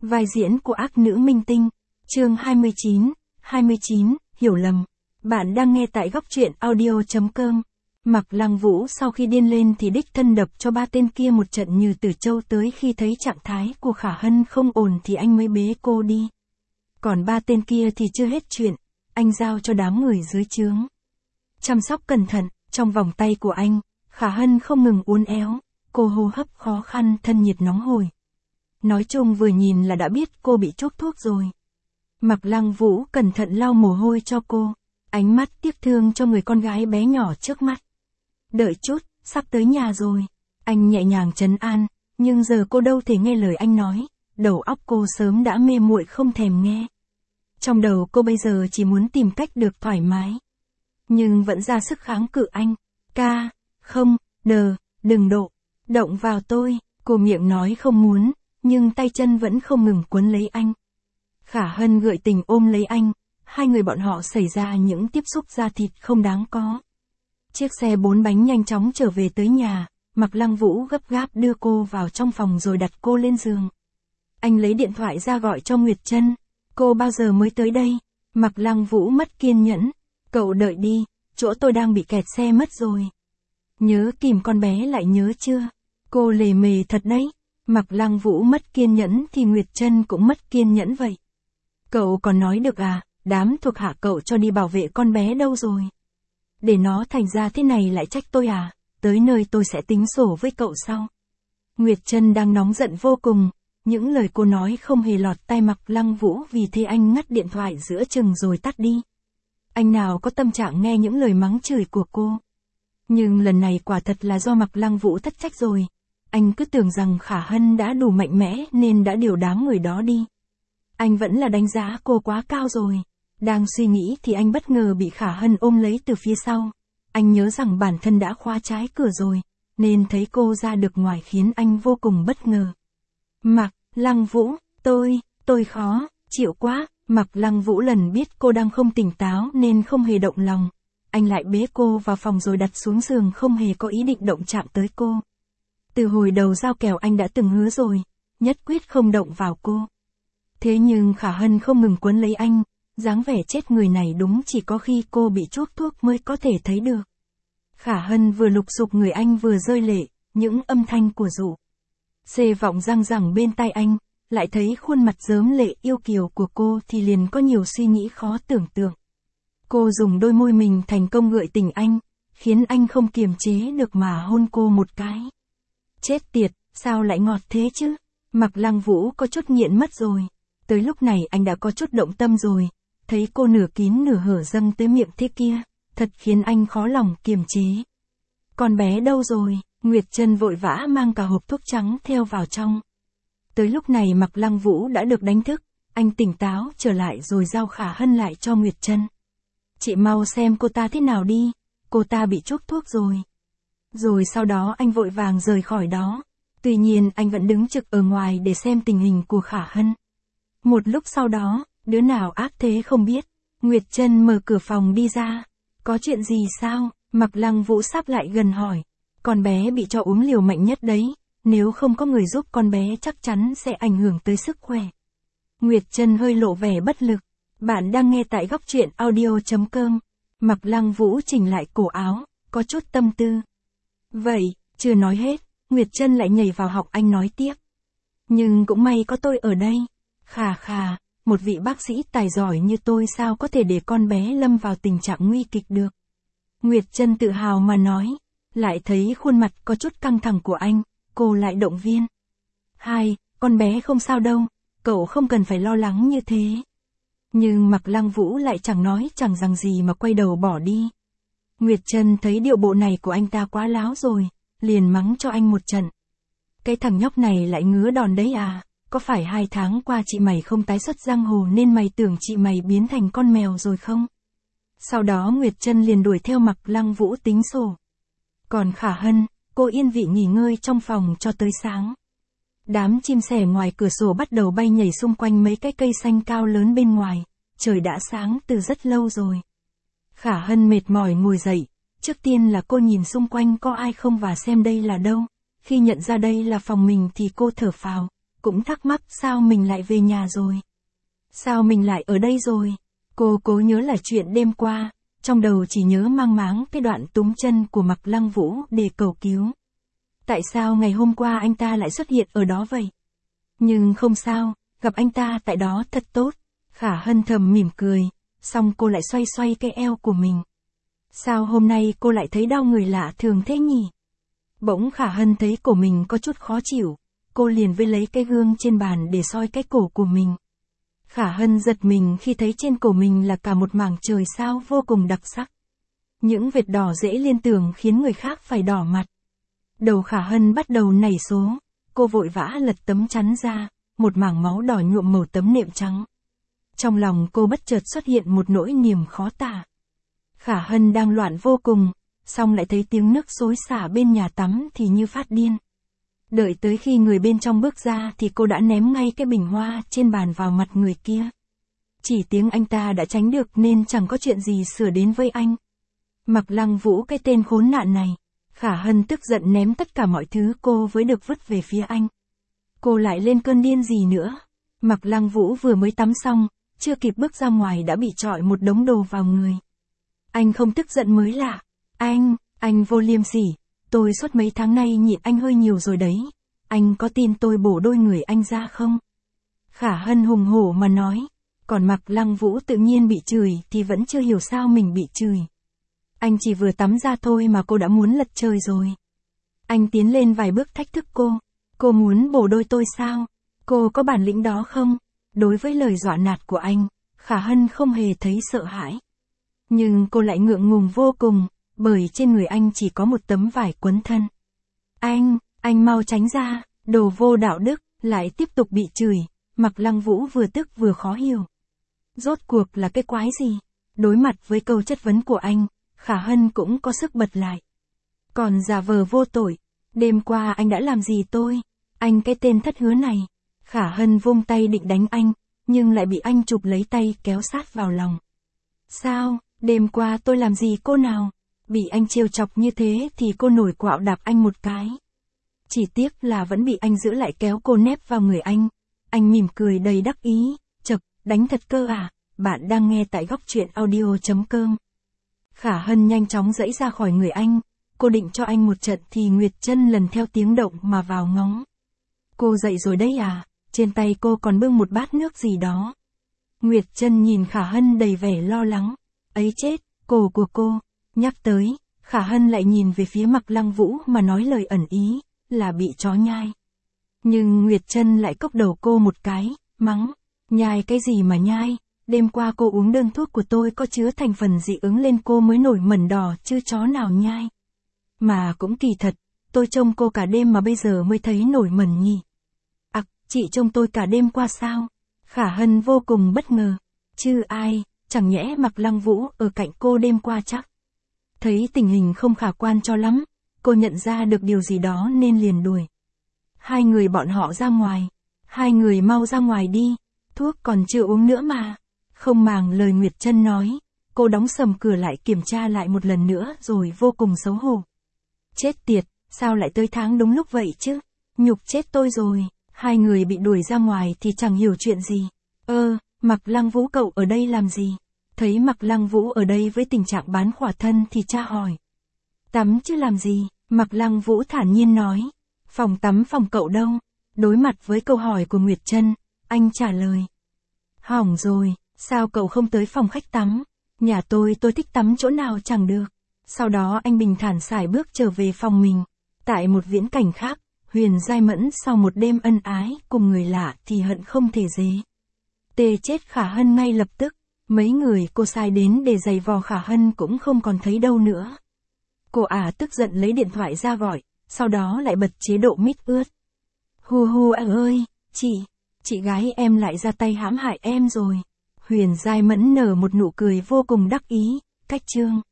Vai diễn của ác nữ minh tinh. Chương 29, hiểu lầm. Bạn đang nghe tại góc truyện audio.com. Mạc Lăng Vũ sau khi điên lên thì đích thân đập cho ba tên kia một trận như tử châu, tới khi thấy trạng thái của Khả Hân không ổn thì anh mới bế cô đi. Còn ba tên kia thì chưa hết chuyện, anh giao cho đám người dưới trướng chăm sóc cẩn thận. Trong vòng tay của anh, Khả Hân không ngừng uốn éo, cô hô hấp khó khăn, thân nhiệt nóng hổi. Nói chung vừa nhìn là đã biết cô bị chuốc thuốc rồi. Mạc Lăng Vũ cẩn thận lau mồ hôi cho cô, ánh mắt tiếc thương cho người con gái bé nhỏ trước mắt. Đợi chút, sắp tới nhà rồi. Anh nhẹ nhàng trấn an, nhưng giờ cô đâu thể nghe lời anh nói, đầu óc cô sớm đã mê muội không thèm nghe. Trong đầu cô bây giờ chỉ muốn tìm cách được thoải mái, nhưng vẫn ra sức kháng cự anh. Không, đừng động vào tôi. Cô miệng nói không muốn, nhưng tay chân vẫn không ngừng quấn lấy anh. Khả Hân gợi tình ôm lấy anh, hai người bọn họ xảy ra những tiếp xúc da thịt không đáng có. Chiếc xe 4 bánh nhanh chóng trở về tới nhà, Mạc Lăng Vũ gấp gáp đưa cô vào trong phòng rồi đặt cô lên giường. Anh lấy điện thoại ra gọi cho Nguyệt Trân. Cô bao giờ mới tới đây? Mạc Lăng Vũ mất kiên nhẫn. Cậu đợi đi, chỗ tôi đang bị kẹt xe mất rồi. Nhớ kìm con bé lại nhớ chưa? Cô lề mề thật đấy. Mạc Lăng Vũ mất kiên nhẫn thì Nguyệt Trân cũng mất kiên nhẫn vậy. Cậu còn nói được à, đám thuộc hạ cậu cho đi bảo vệ con bé đâu rồi? Để nó thành ra thế này lại trách tôi à, tới nơi tôi sẽ tính sổ với cậu sau. Nguyệt Trân đang nóng giận vô cùng, những lời cô nói không hề lọt tai Mạc Lăng Vũ, vì thế anh ngắt điện thoại giữa chừng rồi tắt đi. Anh nào có tâm trạng nghe những lời mắng chửi của cô. Nhưng lần này quả thật là do Mạc Lăng Vũ thất trách rồi. Anh cứ tưởng rằng Khả Hân đã đủ mạnh mẽ nên đã điều đám người đó đi. Anh vẫn là đánh giá cô quá cao rồi. Đang suy nghĩ thì anh bất ngờ bị Khả Hân ôm lấy từ phía sau. Anh nhớ rằng bản thân đã khóa trái cửa rồi, nên thấy cô ra được ngoài khiến anh vô cùng bất ngờ. Mạc Lăng Vũ, tôi khó chịu quá. Mạc Lăng Vũ lần biết cô đang không tỉnh táo nên không hề động lòng. Anh lại bế cô vào phòng rồi đặt xuống giường, không hề có ý định động chạm tới cô. Từ hồi đầu giao kèo anh đã từng hứa rồi, nhất quyết không động vào cô. Thế nhưng Khả Hân không ngừng quấn lấy anh, dáng vẻ chết người này đúng chỉ có khi cô bị chuốc thuốc mới có thể thấy được. Khả Hân vừa lục sục người anh vừa rơi lệ, những âm thanh của dụ xê vọng răng rẳng bên tai anh, lại thấy khuôn mặt rớm lệ yêu kiều của cô thì liền có nhiều suy nghĩ khó tưởng tượng. Cô dùng đôi môi mình thành công gợi tình anh, khiến anh không kiềm chế được mà hôn cô một cái. Chết tiệt, sao lại ngọt thế chứ? Mạc Lăng Vũ có chút nghiện mất rồi. Tới lúc này anh đã có chút động tâm rồi, thấy cô nửa kín nửa hở dâng tới miệng thế kia, thật khiến anh khó lòng kiềm chế. Con bé đâu rồi? Nguyệt Trân vội vã mang cả hộp thuốc trắng theo vào trong. Tới lúc này Mạc Lăng Vũ đã được đánh thức, anh tỉnh táo trở lại rồi giao Khả Hân lại cho Nguyệt Trân. Chị mau xem cô ta thế nào đi, cô ta bị chuốc thuốc rồi. Rồi sau đó anh vội vàng rời khỏi đó. Tuy nhiên anh vẫn đứng trực ở ngoài để xem tình hình của Khả Hân. Một lúc sau đó, đứa nào ác thế không biết, Nguyệt Trân mở cửa phòng đi ra. Có chuyện gì sao? Mạc Lăng Vũ sắp lại gần hỏi. Con bé bị cho uống liều mạnh nhất đấy, nếu không có người giúp con bé chắc chắn sẽ ảnh hưởng tới sức khỏe. Nguyệt Trân hơi lộ vẻ bất lực. Bạn đang nghe tại góc truyện audio.com. Mạc Lăng Vũ chỉnh lại cổ áo, có chút tâm tư. Vậy, chưa nói hết, Nguyệt Trân lại nhảy vào học anh nói tiếp. Nhưng cũng may có tôi ở đây. Khà, một vị bác sĩ tài giỏi như tôi sao có thể để con bé lâm vào tình trạng nguy kịch được. Nguyệt Trân tự hào mà nói, lại thấy khuôn mặt có chút căng thẳng của anh, cô lại động viên. Con bé không sao đâu, cậu không cần phải lo lắng như thế. Nhưng Mạc Lăng Vũ lại chẳng nói chẳng rằng gì mà quay đầu bỏ đi. Nguyệt Trân thấy điệu bộ này của anh ta quá láo rồi, liền mắng cho anh một trận. Cái thằng nhóc này lại ngứa đòn đấy à, có phải 2 tháng qua chị mày không tái xuất giang hồ nên mày tưởng chị mày biến thành con mèo rồi không? Sau đó Nguyệt Trân liền đuổi theo Mạc Lăng Vũ tính sổ. Còn Khả Hân, cô yên vị nghỉ ngơi trong phòng cho tới sáng. Đám chim sẻ ngoài cửa sổ bắt đầu bay nhảy xung quanh mấy cái cây xanh cao lớn bên ngoài, trời đã sáng từ rất lâu rồi. Khả Hân mệt mỏi ngồi dậy, trước tiên là cô nhìn xung quanh có ai không và xem đây là đâu. Khi nhận ra đây là phòng mình thì cô thở phào, cũng thắc mắc sao mình lại về nhà rồi. Sao mình lại ở đây rồi? Cô cố nhớ lại chuyện đêm qua, trong đầu chỉ nhớ mang máng cái đoạn túm chân của Mạc Lăng Vũ để cầu cứu. Tại sao ngày hôm qua anh ta lại xuất hiện ở đó vậy? Nhưng không sao, gặp anh ta tại đó thật tốt. Khả Hân thầm mỉm cười, xong cô lại xoay xoay cái eo của mình. Sao hôm nay cô lại thấy đau người lạ thường thế nhỉ? Bỗng Khả Hân thấy cổ mình có chút khó chịu, cô liền với lấy cái gương trên bàn để soi cái cổ của mình. Khả Hân giật mình khi thấy trên cổ mình là cả một mảng trời sao vô cùng đặc sắc. Những vệt đỏ dễ liên tưởng khiến người khác phải đỏ mặt. Đầu Khả Hân bắt đầu nảy số, cô vội vã lật tấm chắn ra, một mảng máu đỏ nhuộm màu tấm nệm trắng. Trong lòng cô bất chợt xuất hiện một nỗi niềm khó tả. Khả Hân đang loạn vô cùng, xong lại thấy tiếng nước xối xả bên nhà tắm thì như phát điên. Đợi tới khi người bên trong bước ra thì cô đã ném ngay cái bình hoa trên bàn vào mặt người kia. Chỉ tiếng anh ta đã tránh được nên chẳng có chuyện gì sửa đến với anh. Mạc Lăng Vũ cái tên khốn nạn này. Khả Hân tức giận ném tất cả mọi thứ cô với được vứt về phía anh. Cô lại lên cơn điên gì nữa. Mạc Lăng Vũ vừa mới tắm xong, chưa kịp bước ra ngoài đã bị chọi một đống đồ vào người. Anh không tức giận mới lạ. Anh vô liêm sỉ. Tôi suốt mấy tháng nay nhịn anh hơi nhiều rồi đấy. Anh có tin tôi bổ đôi người anh ra không? Khả Hân hùng hổ mà nói. Còn Mạc Lăng Vũ tự nhiên bị chửi thì vẫn chưa hiểu sao mình bị chửi. Anh chỉ vừa tắm ra thôi mà cô đã muốn lật trời rồi. Anh tiến lên vài bước thách thức cô. Cô muốn bổ đôi tôi sao? Cô có bản lĩnh đó không? Đối với lời dọa nạt của anh, Khả Hân không hề thấy sợ hãi. Nhưng cô lại ngượng ngùng vô cùng, bởi trên người anh chỉ có một tấm vải quấn thân. Anh mau tránh ra, đồ vô đạo đức, lại tiếp tục bị chửi. Mạc Lăng Vũ vừa tức vừa khó hiểu. Rốt cuộc là cái quái gì? Đối mặt với câu chất vấn của anh, Khả Hân cũng có sức bật lại. Còn giả vờ vô tội. Đêm qua anh đã làm gì tôi? Anh cái tên thất hứa này. Khả Hân vung tay định đánh anh, nhưng lại bị anh chụp lấy tay kéo sát vào lòng. Sao? Đêm qua tôi làm gì cô nào? Bị anh trêu chọc như thế thì cô nổi quạo đạp anh một cái. Chỉ tiếc là vẫn bị anh giữ lại kéo cô nép vào người anh. Anh mỉm cười đầy đắc ý. Chậc, đánh thật cơ à? Bạn đang nghe tại góc truyện audio.com. Khả Hân nhanh chóng giãy ra khỏi người anh. Cô định cho anh một trận thì Nguyệt Trân lần theo tiếng động mà vào ngóng. Cô dậy rồi đấy à? Trên tay cô còn bưng một bát nước gì đó. Nguyệt Trân nhìn Khả Hân đầy vẻ lo lắng. Ấy chết, cổ của cô. Nhắc tới, Khả Hân lại nhìn về phía Mạc Lăng Vũ mà nói lời ẩn ý, là bị chó nhai. Nhưng Nguyệt Trân lại cốc đầu cô một cái, mắng. Nhai cái gì mà nhai? Đêm qua cô uống đơn thuốc của tôi có chứa thành phần dị ứng lên cô mới nổi mẩn đỏ chứ chó nào nhai. Mà cũng kỳ thật, tôi trông cô cả đêm mà bây giờ mới thấy nổi mẩn nhỉ. Chị trông tôi cả đêm qua sao? Khả Hân vô cùng bất ngờ. Chứ ai, chẳng nhẽ Mạc Lăng Vũ ở cạnh cô đêm qua chắc. Thấy tình hình không khả quan cho lắm, cô nhận ra được điều gì đó nên liền đuổi. Hai người bọn họ ra ngoài. Hai người mau ra ngoài đi, thuốc còn chưa uống nữa mà. Không màng lời Nguyệt Trân nói, cô đóng sầm cửa lại kiểm tra lại một lần nữa rồi vô cùng xấu hổ. Chết tiệt, sao lại tới tháng đúng lúc vậy chứ? Nhục chết tôi rồi. Hai người bị đuổi ra ngoài thì chẳng hiểu chuyện gì. Mạc Lăng Vũ cậu ở đây làm gì? Thấy Mạc Lăng Vũ ở đây với tình trạng bán khỏa thân thì cha hỏi. Tắm chứ làm gì? Mạc Lăng Vũ thản nhiên nói. Phòng tắm phòng cậu đâu? Đối mặt với câu hỏi của Nguyệt Trân, anh trả lời. Hỏng rồi, sao cậu không tới phòng khách tắm? Nhà tôi thích tắm chỗ nào chẳng được. Sau đó anh bình thản sải bước trở về phòng mình. Tại một viễn cảnh khác, Huyền Giai Mẫn sau một đêm ân ái cùng người lạ thì hận không thể dế. Tê chết Khả Hân ngay lập tức. Mấy người cô sai đến để giày vò Khả Hân cũng không còn thấy đâu nữa. Cô tức giận lấy điện thoại ra gọi, sau đó lại bật chế độ mít ướt. Hu ơi, chị gái em lại ra tay hãm hại em rồi. Huyền Giai Mẫn nở một nụ cười vô cùng đắc ý, cách chương.